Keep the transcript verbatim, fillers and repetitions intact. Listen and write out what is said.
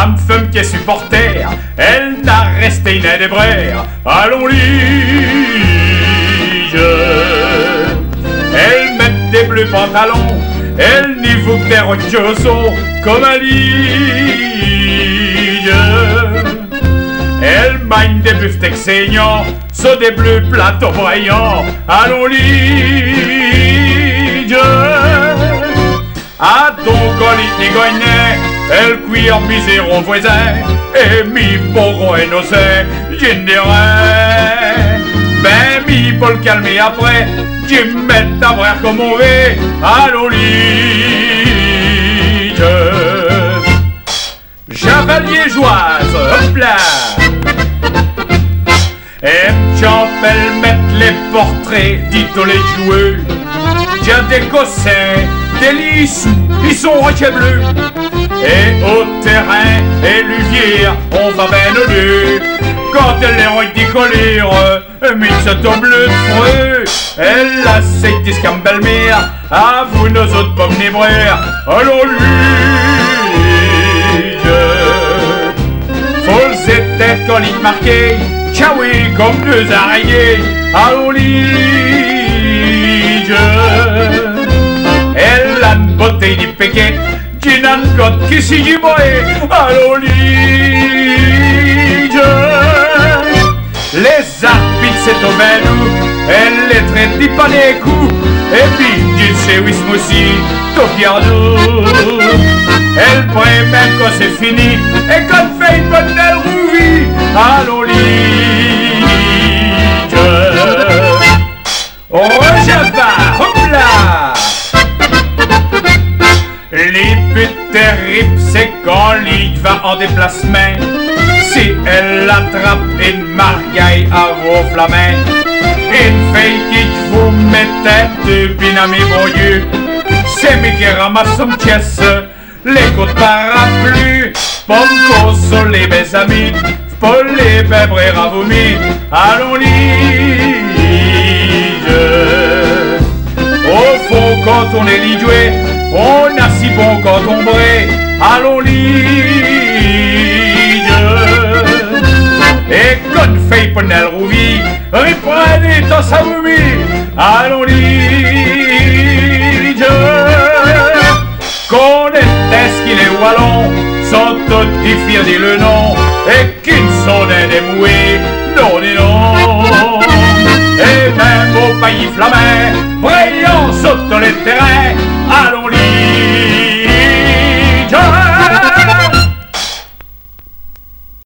Dame femme qui est supporter, elle n'a resté une des brères. Allons lige. Elle met des bleus pantalons, elle n'y vous que des rochaussons comme un lige. Elle magne des beefsteaks saignants sur des bleus plateaux brillants. Allons lige. À ton colis ni goignet, elle cuire misère au voisin, et mi pauvre innocent, j'y dirais. Ben mi pour le calmer après, j'y mets à voir comme on veut. Allons lige. Javaliégeoise, hop là. Et j'appelle mettre les portraits d'ito les joueux. J'ai des cossins, des lissous, ils sont rochers bleus. Et au terrain, et l'uvière, on va ben au lieu. Quand elle est roche décollure, mille se tombe le freux. Elle a ses disques en belle-mère, à vous nos autres pommes les brères. Allons lige. Faut ses têtes coliques marquées, tchaoui comme deux araignées. Allons lige. Elle a une beauté du péquet, qui n'a une cote qui s'y dit boé. Allons lige. Les arbitres c'est au menou, elle les traite dit pas les coups. Et puis d'une séisme aussi, topiardou. Elle prend même quand c'est fini, et quand fait une bonne elle rouvie. Allons lige. Rejava, hop là. Les buts terribles, c'est quand l'île va en déplacement. Si elle attrape une margaille à vos flamins, une fille qui vous mettait de binami broyeux, c'est moi qui ramasse son pièce, les côtes parapluies, pour me consoler mes amis, pour les bébrer à vomir. Allons lige. Au fond, quand on est ligoué, on a si bon quand on brée. Allons lige. Et qu'on fait ponel rouvi, reprenez dans sa voumi. Allons lige. Qu'on était ce qu'il est wallon, sans tout diffire dit le nom, et qu'ils sont des démoués, non dis non. Et même au pays flamin, brillant saute dans les terrains. Allons lige.